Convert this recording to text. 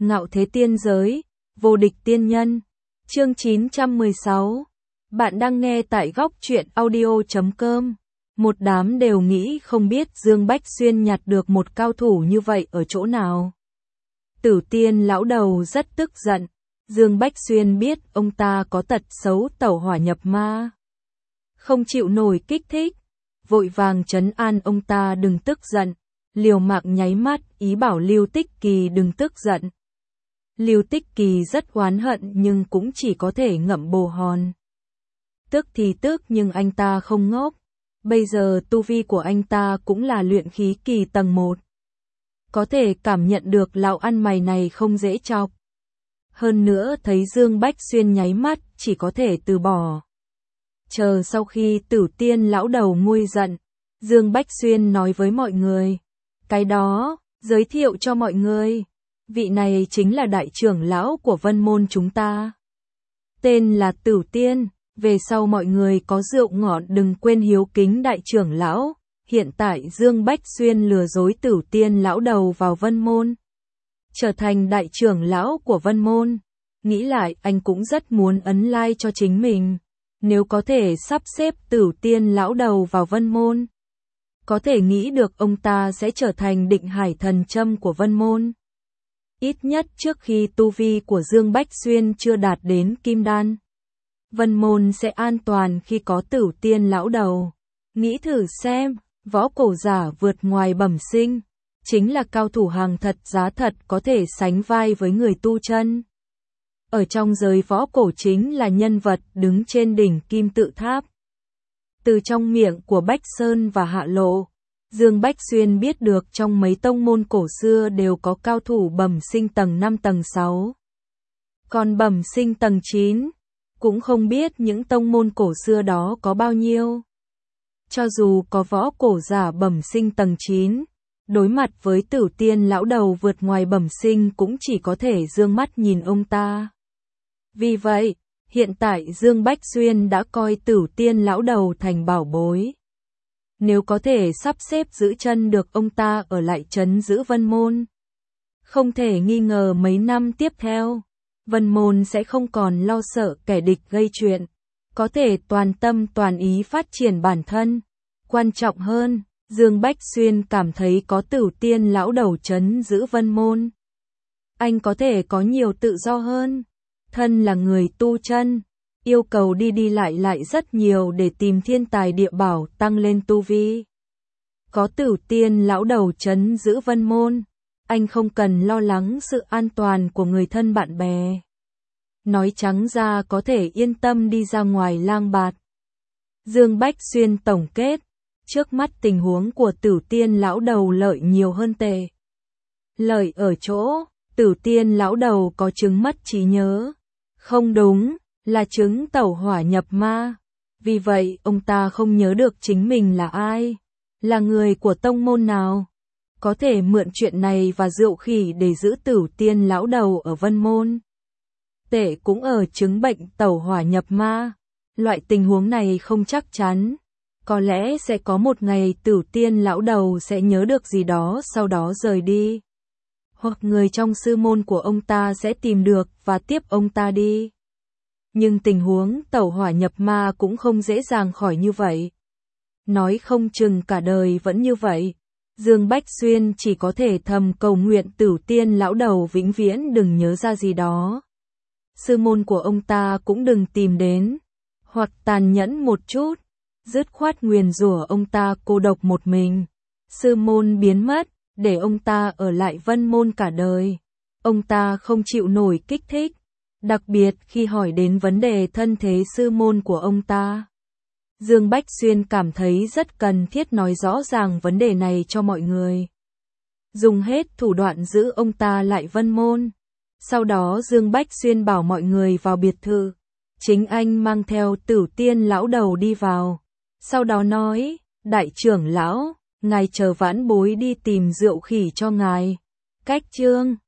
Ngạo thế tiên giới, vô địch tiên nhân. Chương 916. Bạn đang nghe tại góc truyện audio.com. Một đám đều nghĩ không biết Dương Bách Xuyên nhặt được một cao thủ như vậy ở chỗ nào. Tử Tiên lão đầu rất tức giận. Dương Bách Xuyên biết ông ta có tật xấu tẩu hỏa nhập ma, không chịu nổi kích thích, vội vàng trấn an ông ta đừng tức giận, liều mạng nháy mắt ý bảo Lưu Tích Kỳ đừng tức giận. Lưu Tích Kỳ rất oán hận nhưng cũng chỉ có thể ngậm bồ hòn. Tức thì tức nhưng anh ta không ngốc, bây giờ tu vi của anh ta cũng là luyện khí kỳ tầng 1. Có thể cảm nhận được lão ăn mày này không dễ chọc. Hơn nữa thấy Dương Bách Xuyên nháy mắt chỉ có thể từ bỏ. Chờ sau khi Tử Tiên lão đầu nguôi giận, Dương Bách Xuyên nói với mọi người. Cái đó, giới thiệu cho mọi người. Vị này chính là đại trưởng lão của Vân Môn chúng ta. Tên là Tử Tiên, về sau mọi người có rượu ngọt đừng quên hiếu kính đại trưởng lão. Hiện tại Dương Bách Xuyên lừa dối Tử Tiên lão đầu vào Vân Môn, trở thành đại trưởng lão của Vân Môn. Nghĩ lại anh cũng rất muốn ấn like cho chính mình. Nếu có thể sắp xếp Tử Tiên lão đầu vào Vân Môn, có thể nghĩ được ông ta sẽ trở thành định hải thần châm của Vân Môn. Ít nhất trước khi tu vi của Dương Bách Xuyên chưa đạt đến Kim Đan, Vân Môn sẽ an toàn khi có Tử Tiên lão đầu. Nghĩ thử xem, võ cổ giả vượt ngoài bẩm sinh, chính là cao thủ hàng thật giá thật có thể sánh vai với người tu chân. Ở trong giới võ cổ chính là nhân vật đứng trên đỉnh kim tự tháp. Từ trong miệng của Bách Sơn và Hạ Lộ, Dương Bách Xuyên biết được trong mấy tông môn cổ xưa đều có cao thủ bẩm sinh tầng 5 tầng 6. Còn bẩm sinh tầng 9, cũng không biết những tông môn cổ xưa đó có bao nhiêu. Cho dù có võ cổ giả bẩm sinh tầng 9, đối mặt với Tử Tiên lão đầu vượt ngoài bẩm sinh cũng chỉ có thể dương mắt nhìn ông ta. Vì vậy, hiện tại Dương Bách Xuyên đã coi Tử Tiên lão đầu thành bảo bối. Nếu có thể sắp xếp giữ chân được ông ta ở lại trấn giữ Vân Môn, không thể nghi ngờ mấy năm tiếp theo, Vân Môn sẽ không còn lo sợ kẻ địch gây chuyện, có thể toàn tâm toàn ý phát triển bản thân. Quan trọng hơn, Dương Bách Xuyên cảm thấy có Tử Tiên lão đầu trấn giữ Vân Môn, anh có thể có nhiều tự do hơn. Thân là người tu chân, yêu cầu đi lại rất nhiều để tìm thiên tài địa bảo tăng lên tu vi. Có Tử Tiên lão đầu trấn giữ Vân Môn, anh không cần lo lắng sự an toàn của người thân bạn bè. Nói trắng ra có thể yên tâm đi ra ngoài lang bạt. Dương Bách Xuyên tổng kết, trước mắt tình huống của Tử Tiên lão đầu lợi nhiều hơn tệ. Lợi ở chỗ, Tử Tiên lão đầu có chứng mất trí nhớ. Không đúng, là chứng tẩu hỏa nhập ma. Vì vậy ông ta không nhớ được chính mình là ai, là người của tông môn nào. Có thể mượn chuyện này và rượu khỉ để giữ Tử Tiên lão đầu ở Vân Môn. Tệ cũng ở chứng bệnh tẩu hỏa nhập ma. Loại tình huống này không chắc chắn. Có lẽ sẽ có một ngày Tử Tiên lão đầu sẽ nhớ được gì đó sau đó rời đi. Hoặc người trong sư môn của ông ta sẽ tìm được và tiếp ông ta đi. Nhưng tình huống tẩu hỏa nhập ma cũng không dễ dàng khỏi như vậy. Nói không chừng cả đời vẫn như vậy. Dương Bách Xuyên chỉ có thể thầm cầu nguyện Tử Tiên lão đầu vĩnh viễn đừng nhớ ra gì đó. Sư môn của ông ta cũng đừng tìm đến. Hoặc tàn nhẫn một chút, dứt khoát nguyền rủa ông ta cô độc một mình. Sư môn biến mất, để ông ta ở lại Vân Môn cả đời. Ông ta không chịu nổi kích thích, đặc biệt khi hỏi đến vấn đề thân thế sư môn của ông ta. Dương Bách Xuyên cảm thấy rất cần thiết nói rõ ràng vấn đề này cho mọi người. Dùng hết thủ đoạn giữ ông ta lại Vân Môn. Sau đó Dương Bách Xuyên bảo mọi người vào biệt thự. Chính anh mang theo Tử Tiên lão đầu đi vào. Sau đó nói, đại trưởng lão, ngài chờ vãn bối đi tìm rượu khỉ cho ngài. Cách chương